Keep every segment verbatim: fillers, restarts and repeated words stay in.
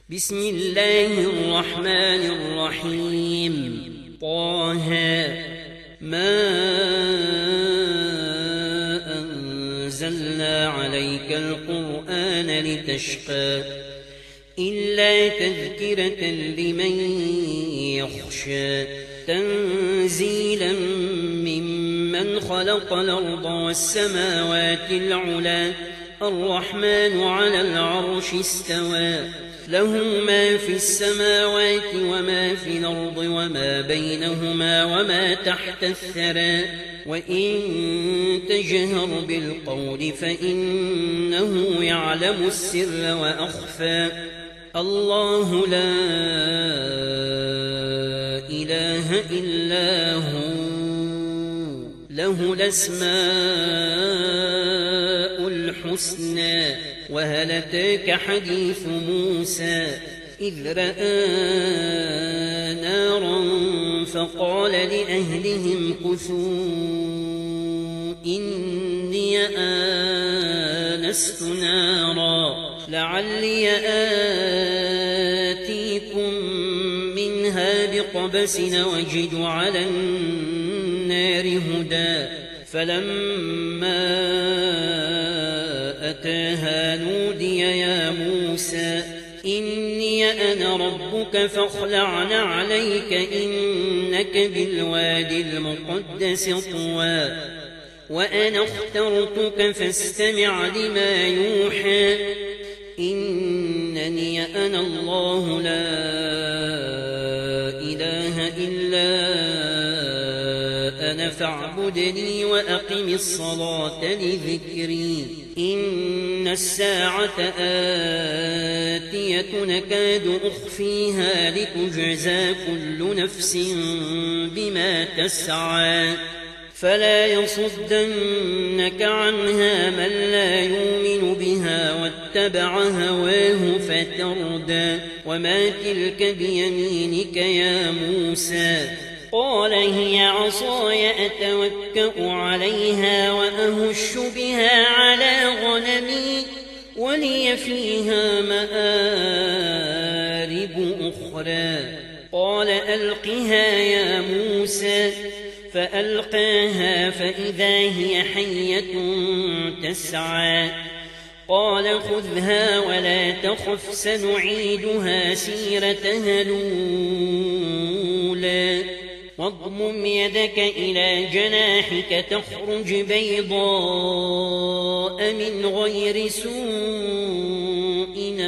بسم الله الرحمن الرحيم. طه ما أنزلنا عليك القرآن لتشقى إلا تذكرة لمن يخشى تنزيلا ممن خلق الأرض والسماوات العلى الرحمن على العرش استوى له ما في السماوات وما في الأرض وما بينهما وما تحت الثرى وإن تجهر بالقول فإنه يعلم السر وأخفى الله لا إله إلا هو له الأسماء الحسنى. وهل أتاك حديث موسى إذ رأى نارا فقال لأهلهم كثوا إني آنست نارا لعلي آتيكم منها بقبس وجد على النار هدى فلما أتاها نودي يا موسى إني أنا ربك فاخلع عليك إنك بالوادي المقدس طوى وأنا اخترتك فاستمع لما يوحى إنني أنا الله لا إله إلا أنا فاعبدني وأقم الصلاة لذكري إن الساعة آتية نكاد أخفيها لتجزى كل نفس بما تسعى فلا يصدنك عنها من لا يؤمن بها واتبع هواه فتردى وما تلك بيمينك يا موسى قال هي عصاي أتوكأ عليها وأهش بها على غنمي ولي فيها مآرب أخرى قال ألقها يا موسى فألقاها فإذا هي حية تسعى قال خذها ولا تخف سنعيدها سيرتها الأولى واضمم يدك إلى جناحك تخرج بيضاء من غير سوء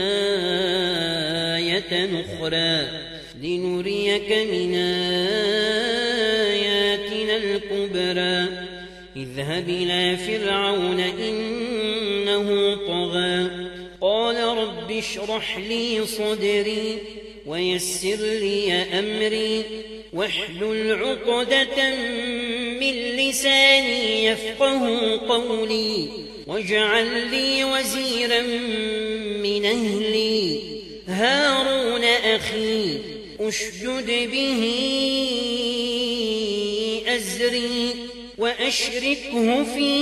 آية أخرى لنريك من آياتنا الكبرى اذهب إلى فرعون إنه طغى قال رب اشرح لي صدري ويسر لي أمري واحلل عقدة من لساني يفقه قولي واجعل لي وزيرا من أهلي هارون أخي أشدد به أزري وأشركه في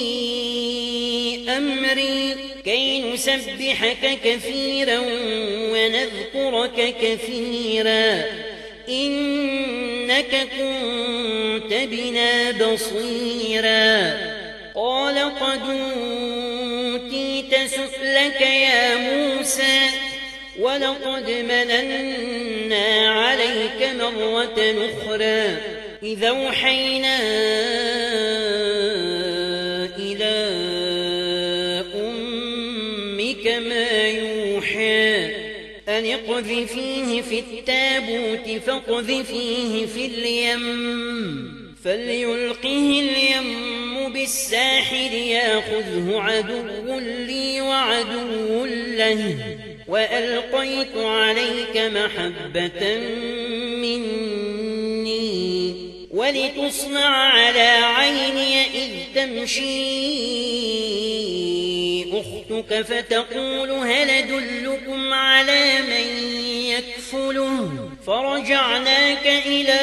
أمري كي نسبحك كثيرا ونذكرك كثيرا إنك كنت بنا بصيرا قال قد أوتيت سؤلك يا موسى ولقد مننا عليك مرة أخرى إذا أوحينا إلى أمك ما يوحى أن اقذفيه في التابوت فاقذفيه في اليم فليلقه اليم بالساحل ياخذه عدو لي وعدو له وألقيت عليك محبة مني ولتصنع على عيني إذ تمشي أختك فتقول هل أدلكم على من يكفله فرجعناك إلى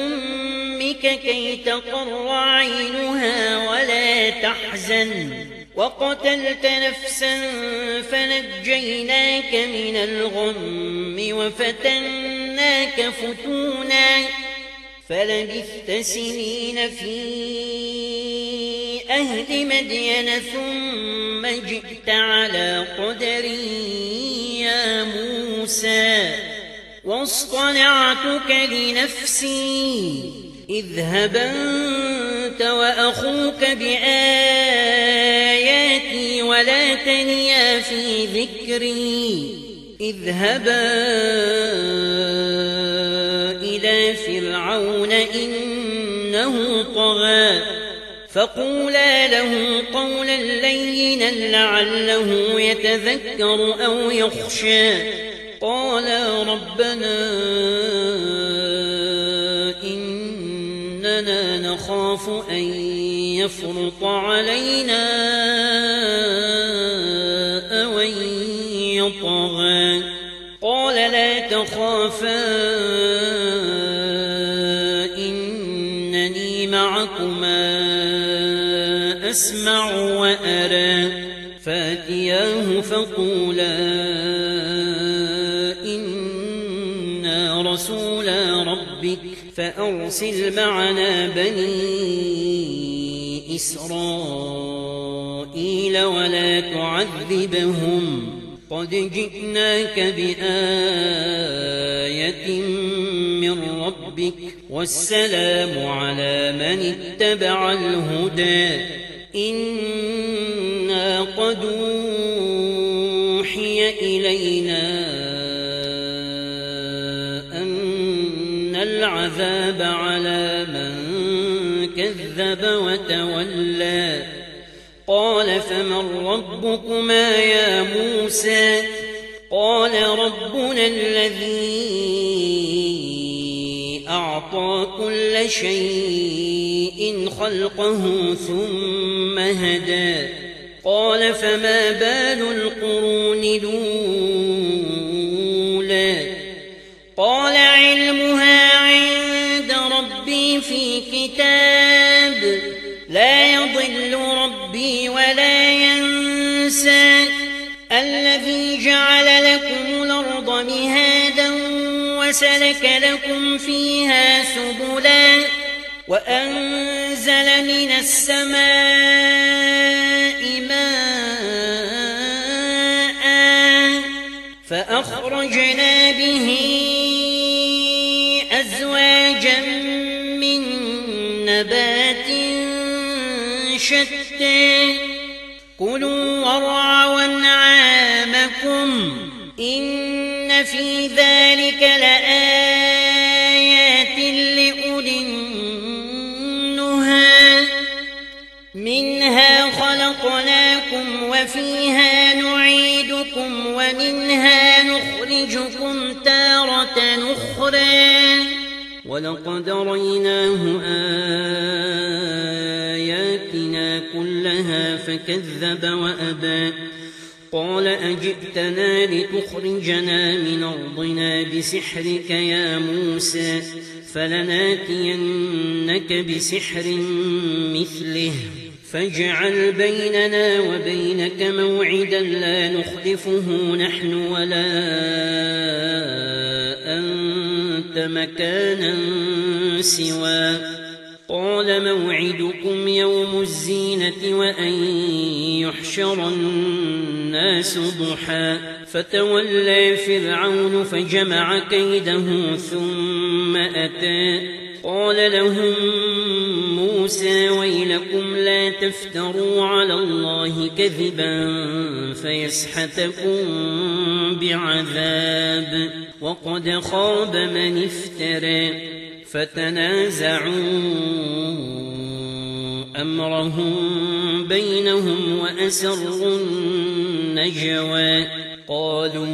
أمك كي تقر عينها ولا تحزن وقتلت نفسا فنجيناك من الغم وفتناك فتونا فلبثت سنين في أهل مدين ثم جئت على قدري يا موسى واصطنعتك لنفسي اذهب أنت وأخوك بآياتي ولا تنيا في ذكري اذهبا إلى فرعون إنه طغى فقولا له قولا لينا لعله يتذكر أو يخشى قالا ربنا إننا نخاف أن يفرط علينا أو أن يطغى قال لا تخافا إنني معكما أسمع وأرى فأتياه فقولا إنا رسولا ربك فأرسل معنا بني إسرائيل ولا تعذبهم قد جئناك بآية من ربك والسلام على من اتبع الهدى إنا قد أوحي إلينا أن العذاب على من كذب وتولى قال فمن ربكما يا موسى قال ربنا الذي أعطى كل شيء خلقه ثم هدى قال فما بال القرون الأولى قال علمها عند ربي في كتاب لا يضل ربي ولا ينسى الذي جعل لكم الأرض مهادا وسلك لكم فيها سبلا وأنزل من السماء ماء فأخرجنا به أزواجا من نبات شتى كلوا وارعوا أنعامكم إن في ذلك لآيات لأولي النهى منها خلقناكم وفيها نعيدكم ومنها نخرجكم تارة أخرى ولقد ريناه آياتنا كلها فكذب وأبى قال أجئتنا لتخرجنا من أرضنا بسحرك يا موسى فلناتينك بسحر مثله فاجعل بيننا وبينك موعدا لا نخلفه نحن ولا أنت مكانا سوى قال موعدكم يوم الزينة وأن يحشر الناس ضحى فتولى فرعون فجمع كيده ثم أتى قال لهم موسى ويلكم لا تفتروا على الله كذبا فيسحتكم بعذاب وقد خاب من افترى فتنازعوا أمرهم بينهم وأسروا النجوى قالوا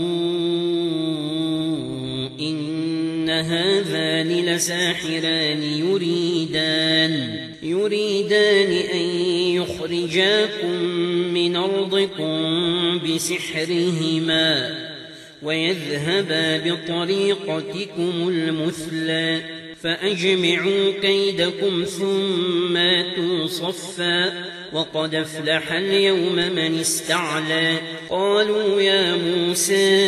إن هذان لساحران يريدان يريدان أن يخرجاكم من أرضكم بسحرهما ويذهبا بطريقتكم المثلى فأجمعوا كيدكم ثم أتوا صفا وقد أفلح اليوم من استعلى قالوا يا موسى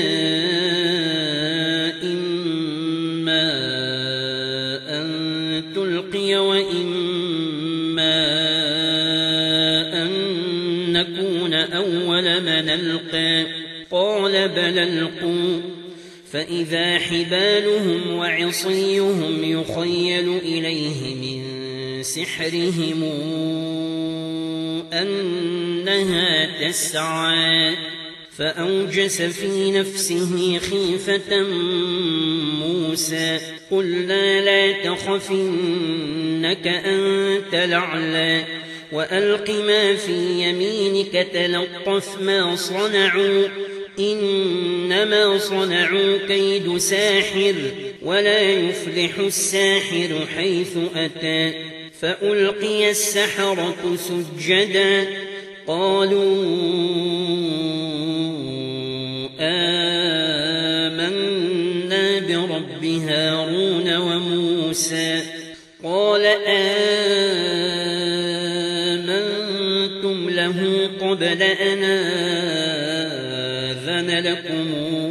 إما أن تلقي وإما أن نكون أول من ألقى قال بل ألقوا فإذا حبالهم وعصيهم يخيل إليه من سحرهم أنها تسعى فأوجس في نفسه خيفة موسى قلنا لا تخف إنك أنت الأعلى وألق ما في يمينك تلقف ما صنعوا إنما صنعوا كيد ساحر ولا يفلح الساحر حيث أتى فألقي السحرة سجدا قالوا آمنا برب هارون وموسى قال آمنتم له قبل أن آذن لكم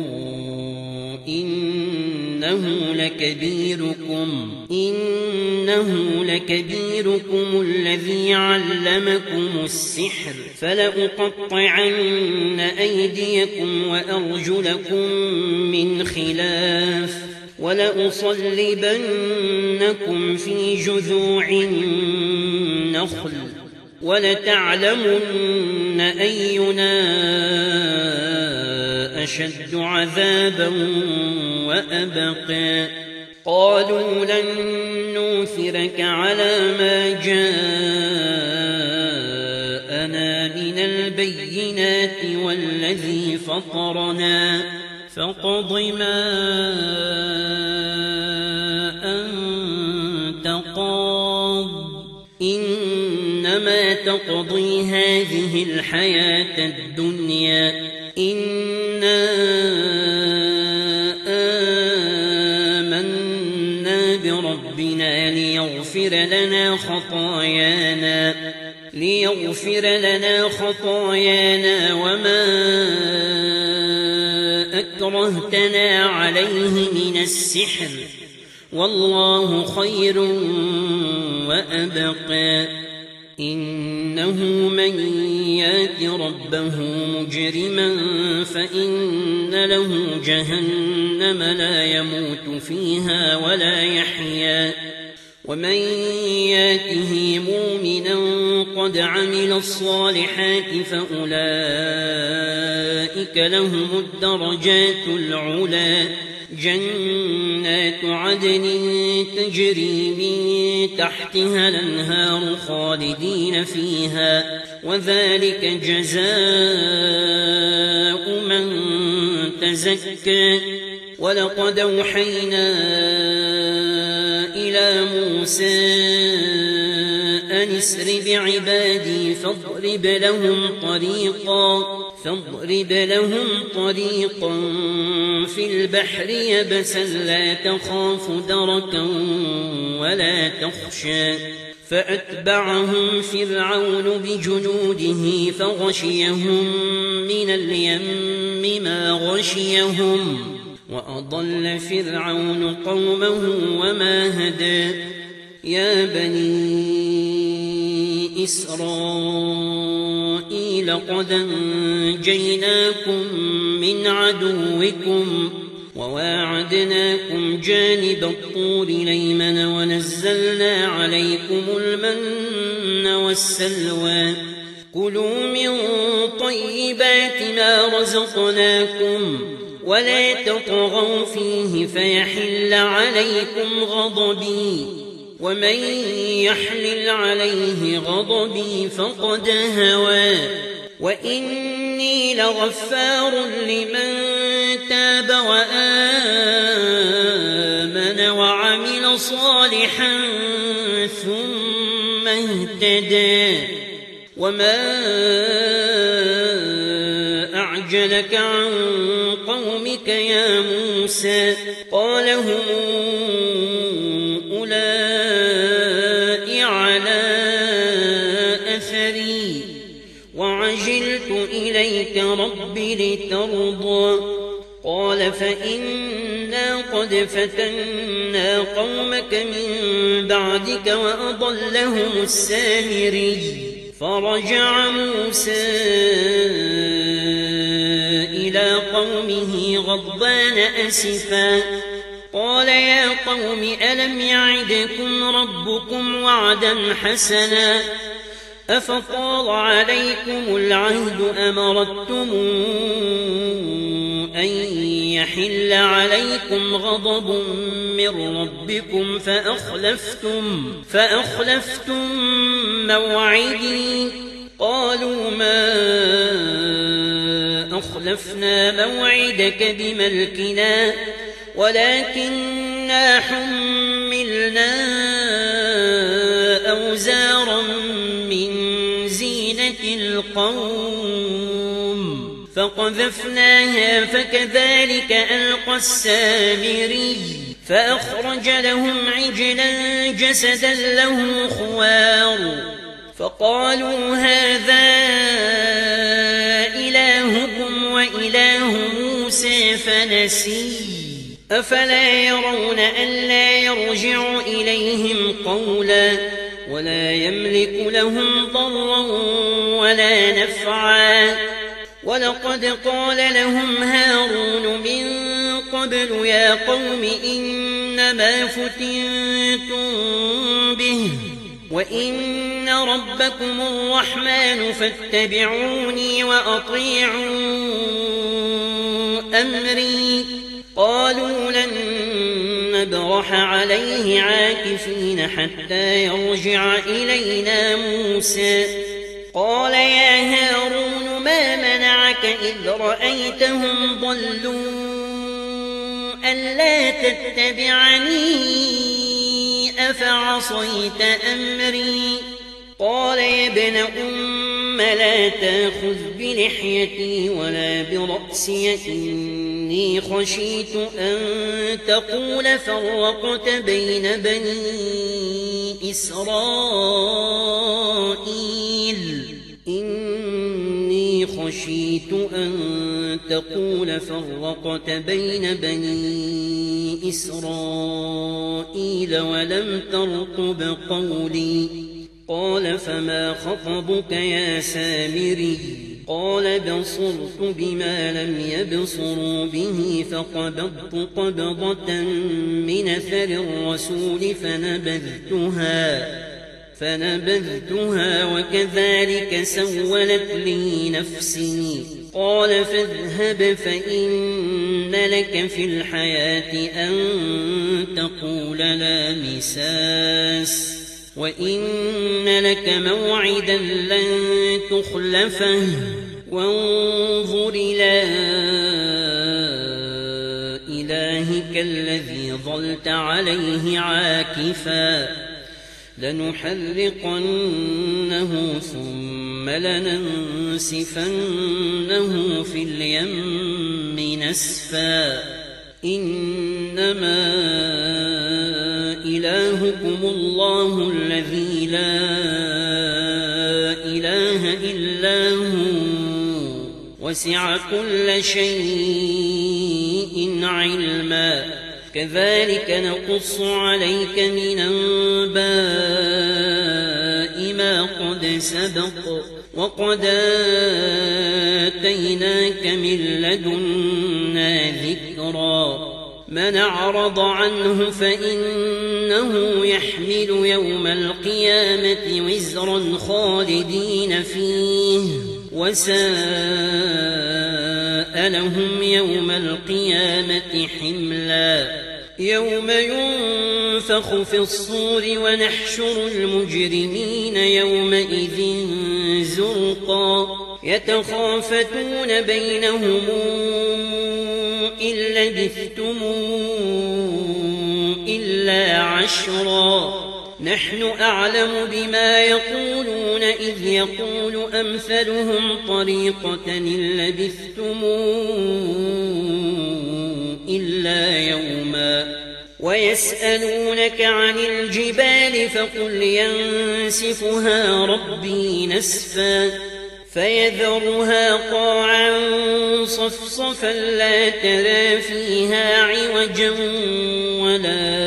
إنه لكبيركم إنه لكبيركم الذي علمكم السحر فلأقطعن أيديكم وأرجلكم من خلاف ولأصلبنكم في جذوع النخل ولتعلمن أينا أشد عذابا وأبقى قالوا لن نؤثرك على ما جاءنا من البينات والذي فطرنا فاقض ما أنت قاض إنما تقضي هذه الحياة الدنيا إنا آمنا بربنا ليغفر لنا خطايانا ليغفر لنا خطايانا وما أكرهتنا عليه من السحر والله خير وأبقى إنه من يات ربه مجرما فإن له جهنم لا يموت فيها ولا يحيا ومن ياته مؤمنا قد عمل الصالحات فأولئك لهم الدرجات العلى جنات عدن تجري من تحتها الأنهار خالدين فيها وذلك جزاء من تزكى ولقد أوحينا إلى موسى أن اسر بعبادي فاضرب لهم طريقا فاضرب لهم طريقا في البحر يبسا لا تخاف دركا ولا تخشى فأتبعهم فرعون بجنوده فغشيهم من اليم ما غشيهم وأضل فرعون قومه وما هدى يا بني إسرائيل قد أنجيناكم من عدوكم وواعدناكم جانب الطور الأيمن ونزلنا عليكم المن والسلوى كلوا من طيبات ما رزقناكم ولا تطغوا فيه فيحل عليكم غضبي ومن يحلل عليه غضبي فقد هوى وإني لغفار لمن تاب وآمن وعمل صالحا ثم اهتدى وما أعجلك عن قومك يا موسى قال هم أولئك على أثري رب لترضى قال فإنا قد فتنا قومك من بعدك وأضلهم السامري فرجع موسى إلى قومه غضبان أسفا قال يا قوم ألم يعدكم ربكم وعدا حسنا أفطال عليكم العهد أم أردتم أن يحل عليكم غضب من ربكم فأخلفتم, فأخلفتم موعدي قالوا ما أخلفنا موعدك بملكنا ولكننا حملنا أوزارا من زينة القوم فقذفناها فكذلك ألقى السامري فأخرج لهم عجلا جسدا له خوار فقالوا هذا إلهكم وإله موسى فنسي أفلا يرون ألا يرجع إليهم قولا ولا يملك لهم ضرا ولا نفعا ولقد قال لهم هارون من قبل يا قوم إنما فتنتم به وإن ربكم الرحمن فاتبعوني وأطيعوا أمري قالوا لن نبرح عليه عاكفين حتى يرجع إلينا موسى قال يا هارون ما منعك إذ رأيتهم ضلوا ألا تتبعني أفعصيت أمري قال يا ابن أم لا تأخذ بلحيتي ولا برأسي إني خشيت أن تقول فرقت بين بني إسرائيل إني خشيت أن تقول فرقت بين بني إسرائيل ولم ترقب قولي قال فما خطبك يا سامري قال بصرت بما لم يبصروا به فقبضت قبضة من أثر الرسول فنبذتها فنبذتها وكذلك سولت لي نفسي قال فاذهب فإن لك في الحياة أن تقول لا مساس وإن لك موعدا لن تخلفه وانظر إلى إلهك الذي ظلت عليه عاكفا لنحرقنه ثم لننسفنه في اليم نسفا إنما إلهكم الله الذي لا إله إلا هو وسع كل شيء علما كذلك نقص عليك من أنباء ما قد سبق وقد آتيناك من لدنا ذكرا من أعرض عنه فإنه يحمل يوم القيامة وزرا خالدين فيه وساء لهم يوم القيامة حملا يوم ينفخ في الصور ونحشر المجرمين يومئذ زرقا يتخافتون بينهم إن لبثتم إلا عشرا نحن أعلم بما يقولون إذ يقول أمثلهم طريقة إن لبثتم إلا يوما ويسألونك عن الجبال فقل ينسفها ربي نسفا فيذرها قاعا صفصفا لا ترى فيها عوجا ولا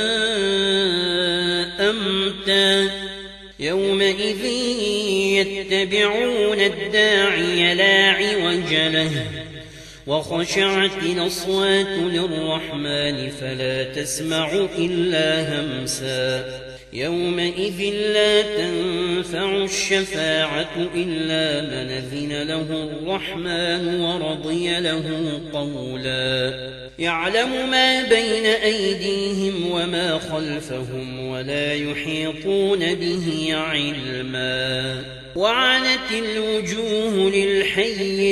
أمتا يومئذ يتبعون الداعي لا عوج له وخشعت الأصوات للرحمن فلا تسمع إلا همسا يومئذ لا تنفع الشفاعة إلا من أذن له الرحمن ورضي له قولا يعلم ما بين أيديهم وما خلفهم ولا يحيطون به علما وعنت الوجوه للحي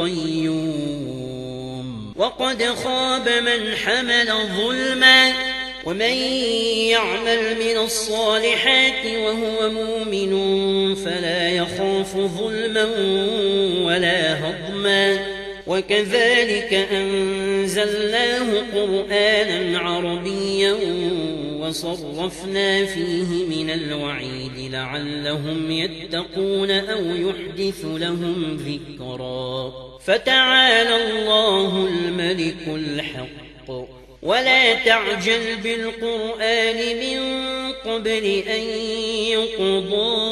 القيوم وقد خاب من حمل ظلما ومن يعمل من الصالحات وهو مؤمن فلا يخاف ظلما ولا هضما وكذلك أنزلناه قرآنا عربيا وصرفنا فيه من الوعيد لعلهم يتقون أو يحدث لهم ذكرا فتعالى الله الملك الحق ولا تعجل بالقرآن من قبل أن يقضى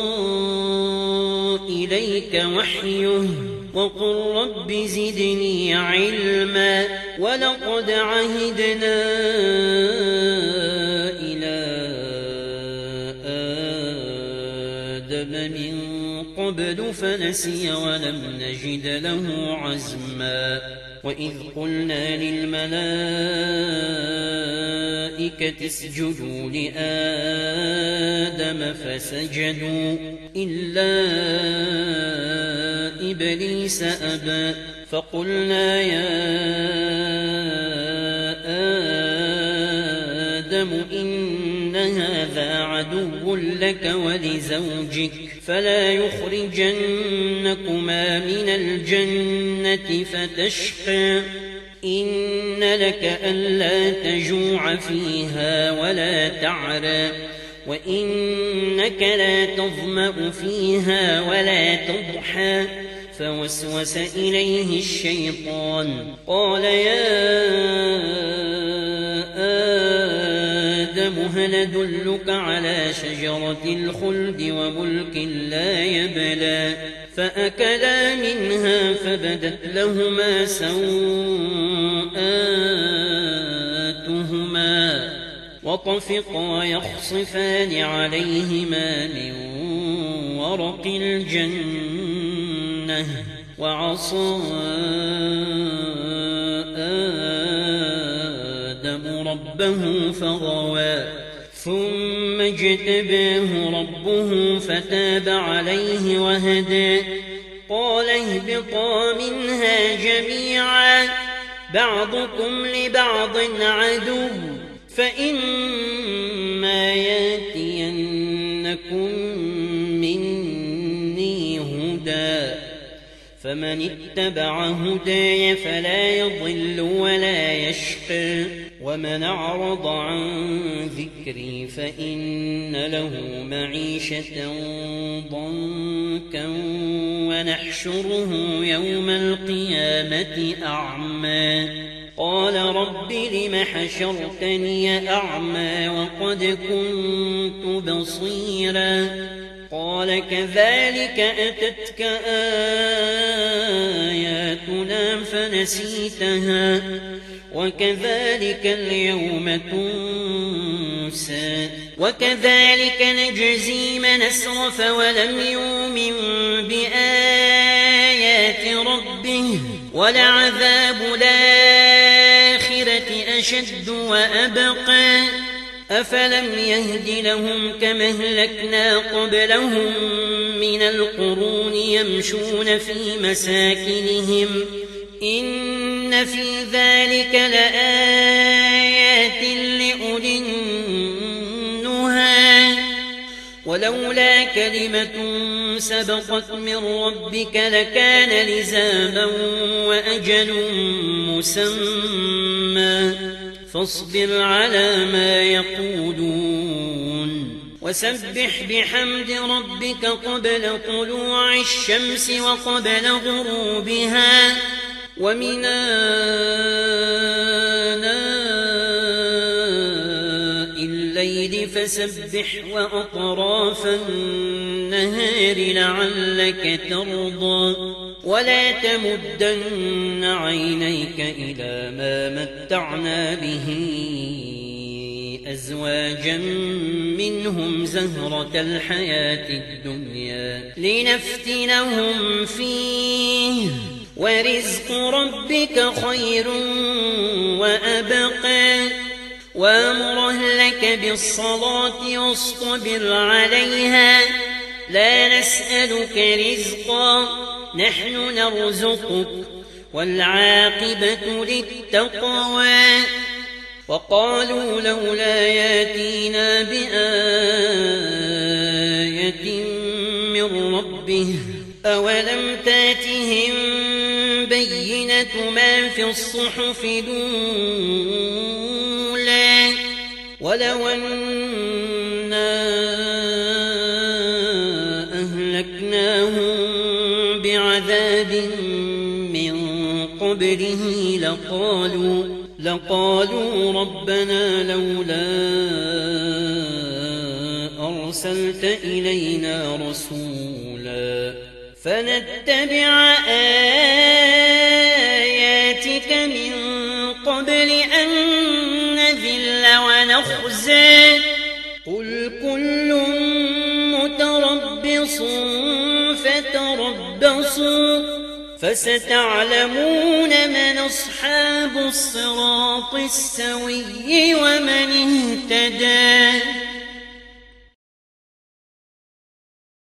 إليك وحيه وقل رب زدني علما ولقد عهدنا إلى آدم من قبل فنسي ولم نجد له عزما وإذ قلنا للملائكة اسجدوا لآدم فسجدوا إلا إبليس أبى فقلنا يا آدم إن هذا عدو لك ولزوجك فلا يخرجنكما من الجنة فتشقى إن لك ألا تجوع فيها ولا تعرى وإنك لا تظمأ فيها ولا تضحى فوسوس إليه الشيطان قال يا آدم هل أدلك على شجرة الخلد وملك لا يبلى فأكلا منها فبدت لهما سوءاتهما وطفقا يخصفان عليهما من ورق الجنة وعصى آدم ربه فغوى ثم اجتباه ربه فتاب عليه وهدى قال اهبطا منها جميعا بعضكم لبعض عدو فإما ياتينكم مني هدى فمن اتبع هداي فلا يضل ولا يشقى ومن أعرض عن ذكري فإن له معيشة ضنكا ونحشره يوم القيامة أعمى قال رب لم حشرتني أعمى وقد كنت بصيرا قال كذلك أتتك آياتنا فنسيتها وكذلك اليوم تنسى وكذلك نجزي من أسرف ولم يؤمن بآيات ربه ولعذاب الآخرة أشد وأبقى أفلم يهد لهم كما أهلكنا قبلهم من القرون يمشون في مساكنهم إن في ذلك لآيات لأولي النهى ولولا كلمة سبقت من ربك لكان لزاما وأجل مسمى فاصبر على ما يقولون وسبح بحمد ربك قبل طلوع الشمس وقبل غروبها ومن آناء الليل فسبح وأطراف النهار لعلك ترضى ولا تمدن عينيك إلى ما متعنا به أزواجا منهم زهرة الحياة الدنيا لنفتنهم فيه ورزق ربك خير وأبقى وامر أهلك بالصلاة واصطبر عليها لا نسألك رزقا نحن نرزقك والعاقبة للتقوى وقالوا لولا ياتينا بآية من ربه أولم تاتهم بينة ما في الصحف الأولى ولو أنا أهلكناهم بعذاب من قبله لقالوا لقالوا ربنا لولا أرسلت إلينا رسولا فنتبع آياتك من قبل أن نذل ونخزى قل كل متربص فتربصوا فستعلمون من أصحاب الصراط السوي ومن اهتدى.